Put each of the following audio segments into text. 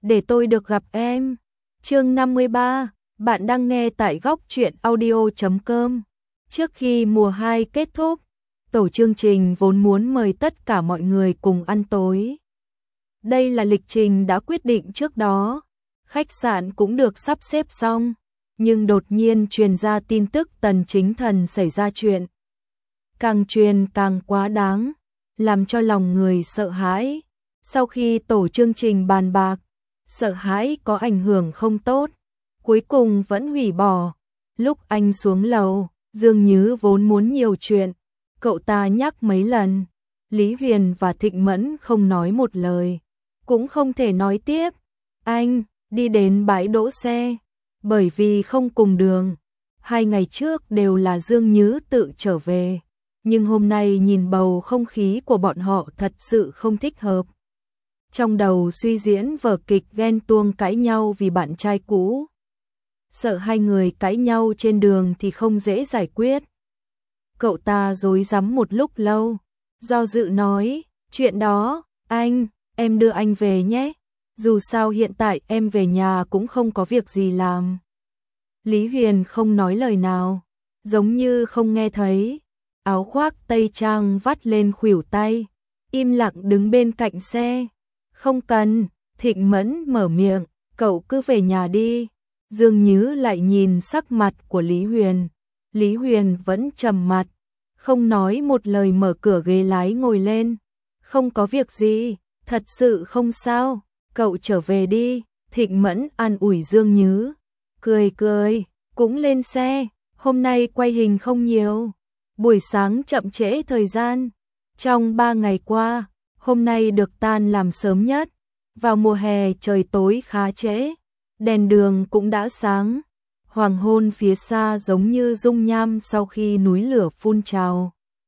để tôi được gặp em. Chương 53, bạn đang nghe tại góc truyện audio.com. Trước khi mùa 2 kết thúc, tổ chương trình vốn muốn mời tất cả mọi người cùng ăn tối. Đây là lịch trình đã quyết định trước đó, khách sạn cũng được sắp xếp xong, nhưng đột nhiên truyền ra tin tức Tần Chính Thần xảy ra chuyện. Càng truyền càng quá đáng, làm cho lòng người sợ hãi. Sau khi tổ chương trình bàn bạc, sợ hãi có ảnh hưởng không tốt, cuối cùng vẫn hủy bỏ. Lúc anh xuống lầu, Dương Nhứ vốn muốn nhiều chuyện, cậu ta nhắc mấy lần. Lý Huyền và Thịnh Mẫn không nói một lời, cũng không thể nói tiếp. Anh đi đến bãi đỗ xe, bởi vì không cùng đường. 2 ngày trước đều là Dương Nhứ tự trở về, nhưng hôm nay nhìn bầu không khí của bọn họ thật sự không thích hợp. Trong đầu suy diễn vở kịch ghen tuông cãi nhau vì bạn trai cũ. Sợ hai người cãi nhau trên đường thì không dễ giải quyết. Cậu ta rối rắm một lúc lâu, do dự nói, chuyện đó, em đưa anh về nhé. Dù sao hiện tại em về nhà cũng không có việc gì làm. Lý Huyền không nói lời nào, giống như không nghe thấy. Áo khoác tây trang vắt lên khuỷu tay, im lặng đứng bên cạnh xe. Không cần, Thịnh Mẫn mở miệng, cậu cứ về nhà đi. Dương Nhứ lại nhìn sắc mặt của Lý Huyền. Lý Huyền vẫn trầm mặt, không nói một lời, mở cửa ghế lái ngồi lên. Không có việc gì, thật sự không sao, cậu trở về đi. Thịnh Mẫn an ủi Dương Nhứ, cười, cũng lên xe, hôm nay quay hình không nhiều. Buổi sáng chậm trễ thời gian, trong 3 ngày qua, hôm nay được tan làm sớm nhất. Vào mùa hè trời tối khá trễ, đèn đường cũng đã sáng. Hoàng hôn phía xa giống như dung nham sau khi núi lửa phun trào.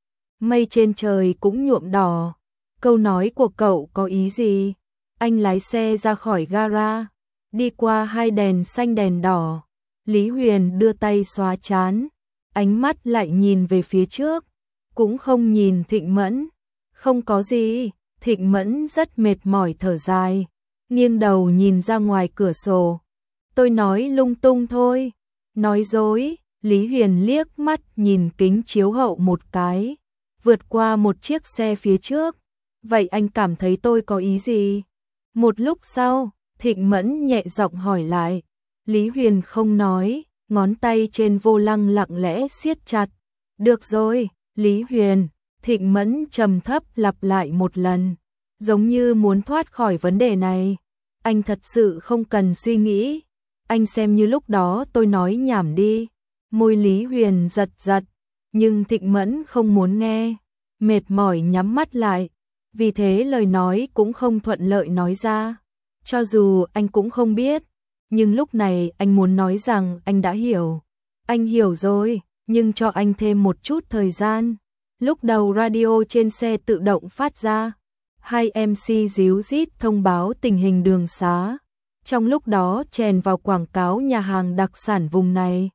Mây trên trời cũng nhuộm đỏ. Câu nói của cậu có ý gì? Anh lái xe ra khỏi gara, đi qua 2 đèn xanh đèn đỏ. Lý Huyền đưa tay xóa trán, ánh mắt lại nhìn về phía trước, cũng không nhìn Thịnh Mẫn. Không có gì. Thịnh Mẫn rất mệt mỏi thở dài, nghiêng đầu nhìn ra ngoài cửa sổ. Tôi nói lung tung thôi. Nói dối. Lý Huyền liếc mắt nhìn kính chiếu hậu một cái, vượt qua một chiếc xe phía trước. Vậy anh cảm thấy tôi có ý gì? Một lúc sau, Thịnh Mẫn nhẹ giọng hỏi lại. Lý Huyền không nói, ngón tay trên vô lăng lặng lẽ siết chặt. Được rồi, Lý Huyền. Thịnh Mẫn trầm thấp lặp lại một lần, giống như muốn thoát khỏi vấn đề này. Anh thật sự không cần suy nghĩ, anh xem như lúc đó tôi nói nhảm đi. Môi Lý Huyền giật giật, nhưng Thịnh Mẫn không muốn nghe, mệt mỏi nhắm mắt lại, vì thế lời nói cũng không thuận lợi nói ra. Cho dù anh cũng không biết, nhưng lúc này anh muốn nói rằng anh đã hiểu. Anh hiểu rồi, nhưng cho anh thêm một chút thời gian. Lúc đầu radio trên xe tự động phát ra, 2 MC díu dít thông báo tình hình đường xá. Trong lúc đó chèn vào quảng cáo nhà hàng đặc sản vùng này.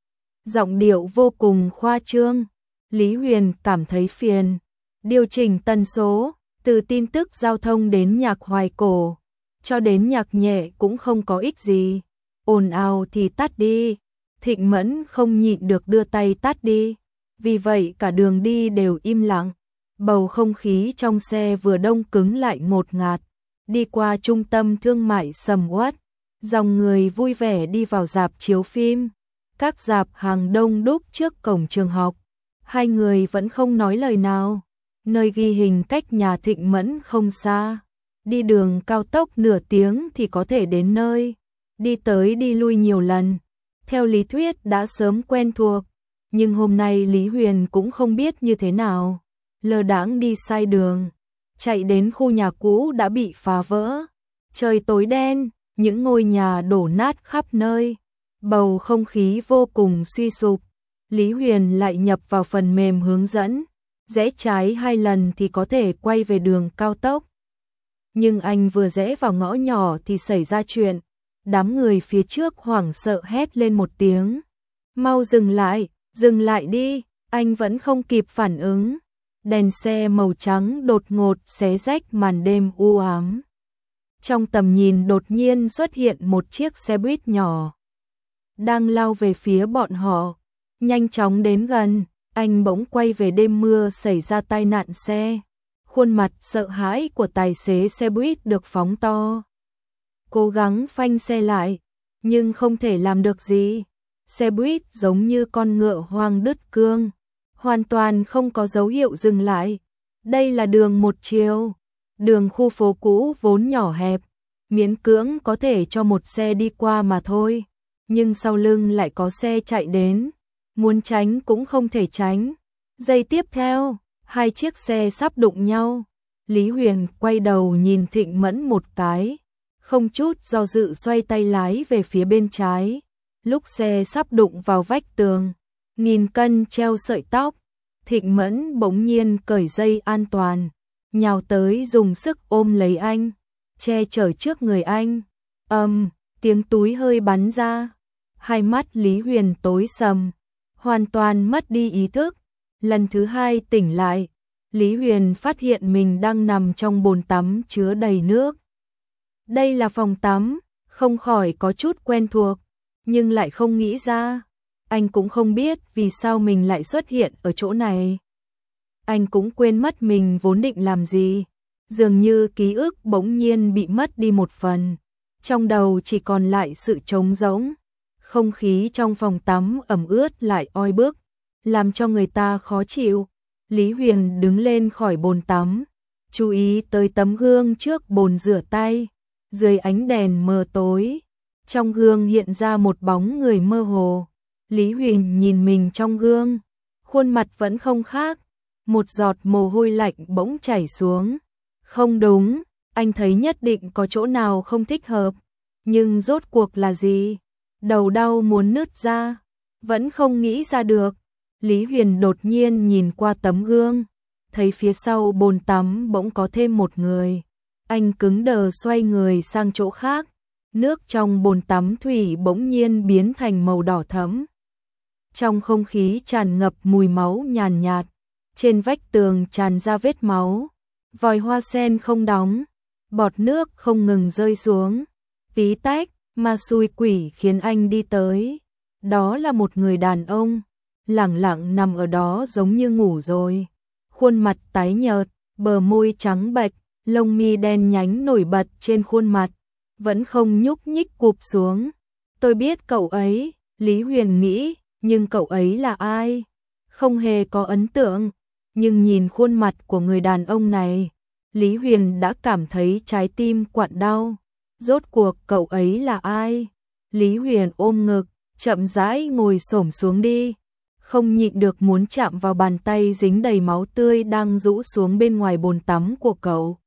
Giọng điệu vô cùng khoa trương. Lý Huyền cảm thấy phiền. Điều chỉnh tần số, từ tin tức giao thông đến nhạc hoài cổ, cho đến nhạc nhẹ cũng không có ích gì. Ồn ào thì tắt đi. Thịnh Mẫn không nhịn được đưa tay tắt đi. Vì vậy cả đường đi đều im lặng, bầu không khí trong xe vừa đông cứng lại ngột ngạt. Đi qua trung tâm thương mại sầm uất, dòng người vui vẻ đi vào rạp chiếu phim. Các rạp hàng đông đúc trước cổng trường học. 2 người vẫn không nói lời nào. Nơi ghi hình cách nhà Thịnh Mẫn không xa. Đi đường cao tốc nửa tiếng thì có thể đến nơi. Đi tới đi lui nhiều lần. Theo lý thuyết đã sớm quen thuộc. Nhưng hôm nay Lý Huyền cũng không biết như thế nào, lơ đãng đi sai đường, chạy đến khu nhà cũ đã bị phá vỡ. Trời tối đen, những ngôi nhà đổ nát khắp nơi, bầu không khí vô cùng suy sụp. Lý Huyền lại nhập vào phần mềm hướng dẫn, rẽ trái 2 lần thì có thể quay về đường cao tốc. Nhưng anh vừa rẽ vào ngõ nhỏ thì xảy ra chuyện, đám người phía trước hoảng sợ hét lên một tiếng. Mau dừng lại đi, anh vẫn không kịp phản ứng. Đèn xe màu trắng đột ngột xé rách màn đêm u ám. Trong tầm nhìn đột nhiên xuất hiện một chiếc xe buýt nhỏ, đang lao về phía bọn họ, nhanh chóng đến gần. Anh bỗng quay về đêm mưa xảy ra tai nạn xe. Khuôn mặt sợ hãi của tài xế xe buýt được phóng to. Cố gắng phanh xe lại, nhưng không thể làm được gì. Xe buýt giống như con ngựa hoang đứt cương, hoàn toàn không có dấu hiệu dừng lại. Đây là đường một chiều, đường khu phố cũ vốn nhỏ hẹp, miễn cưỡng có thể cho một xe đi qua mà thôi. Nhưng sau lưng lại có xe chạy đến, muốn tránh cũng không thể tránh. Giây tiếp theo, hai chiếc xe sắp đụng nhau. Lý Huyền quay đầu nhìn Thịnh Mẫn một cái, không chút do dự xoay tay lái về phía bên trái. Lúc xe sắp đụng vào vách tường, 1000 cân treo sợi tóc, Thịnh Mẫn bỗng nhiên cởi dây an toàn, nhào tới dùng sức ôm lấy anh, che chở trước người anh. Tiếng túi hơi bắn ra, hai mắt Lý Huyền tối sầm, hoàn toàn mất đi ý thức. Lần thứ hai tỉnh lại, Lý Huyền phát hiện mình đang nằm trong bồn tắm chứa đầy nước. Đây là phòng tắm, không khỏi có chút quen thuộc, nhưng lại không nghĩ ra. Anh cũng không biết vì sao mình lại xuất hiện ở chỗ này. Anh cũng quên mất mình vốn định làm gì. Dường như ký ức bỗng nhiên bị mất đi một phần. Trong đầu chỉ còn lại sự trống rỗng. Không khí trong phòng tắm ẩm ướt lại oi bức, làm cho người ta khó chịu. Lý Huyền đứng lên khỏi bồn tắm, chú ý tới tấm gương trước bồn rửa tay. Dưới ánh đèn mờ tối, trong gương hiện ra một bóng người mơ hồ. Lý Huyền nhìn mình trong gương, khuôn mặt vẫn không khác. Một giọt mồ hôi lạnh bỗng chảy xuống. Không đúng, anh thấy nhất định có chỗ nào không thích hợp. Nhưng rốt cuộc là gì? Đầu đau muốn nứt ra, vẫn không nghĩ ra được. Lý Huyền đột nhiên nhìn qua tấm gương, thấy phía sau bồn tắm bỗng có thêm một người. Anh cứng đờ xoay người sang chỗ khác, nước trong bồn tắm thủy bỗng nhiên biến thành màu đỏ thẫm. Trong không khí tràn ngập mùi máu nhàn nhạt, trên vách tường tràn ra vết máu, vòi hoa sen không đóng, bọt nước không ngừng rơi xuống. Tí tách, ma xui quỷ khiến anh đi tới. Đó là một người đàn ông, lẳng lặng nằm ở đó giống như ngủ rồi. Khuôn mặt tái nhợt, bờ môi trắng bệch, lông mi đen nhánh nổi bật trên khuôn mặt, vẫn không nhúc nhích cụp xuống. Tôi biết cậu ấy, Lý Huyền nghĩ, nhưng cậu ấy là ai? Không hề có ấn tượng, nhưng nhìn khuôn mặt của người đàn ông này, Lý Huyền đã cảm thấy trái tim quặn đau. Rốt cuộc cậu ấy là ai? Lý Huyền ôm ngực, chậm rãi ngồi xổm xuống đi, không nhịn được muốn chạm vào bàn tay dính đầy máu tươi đang rũ xuống bên ngoài bồn tắm của cậu.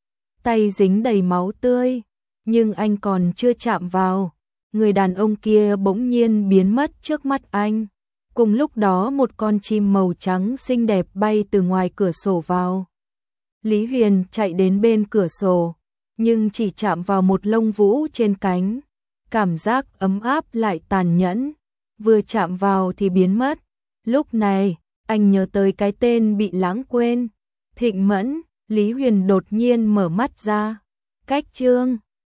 Tay dính đầy máu tươi, nhưng anh còn chưa chạm vào, người đàn ông kia bỗng nhiên biến mất trước mắt anh. Cùng lúc đó một con chim màu trắng xinh đẹp bay từ ngoài cửa sổ vào. Lý Huyền chạy đến bên cửa sổ, nhưng chỉ chạm vào một lông vũ trên cánh. Cảm giác ấm áp lại tàn nhẫn, vừa chạm vào thì biến mất. Lúc này, anh nhớ tới cái tên bị lãng quên. Thịnh Mẫn. Lý Huyền đột nhiên mở mắt ra. Cách chương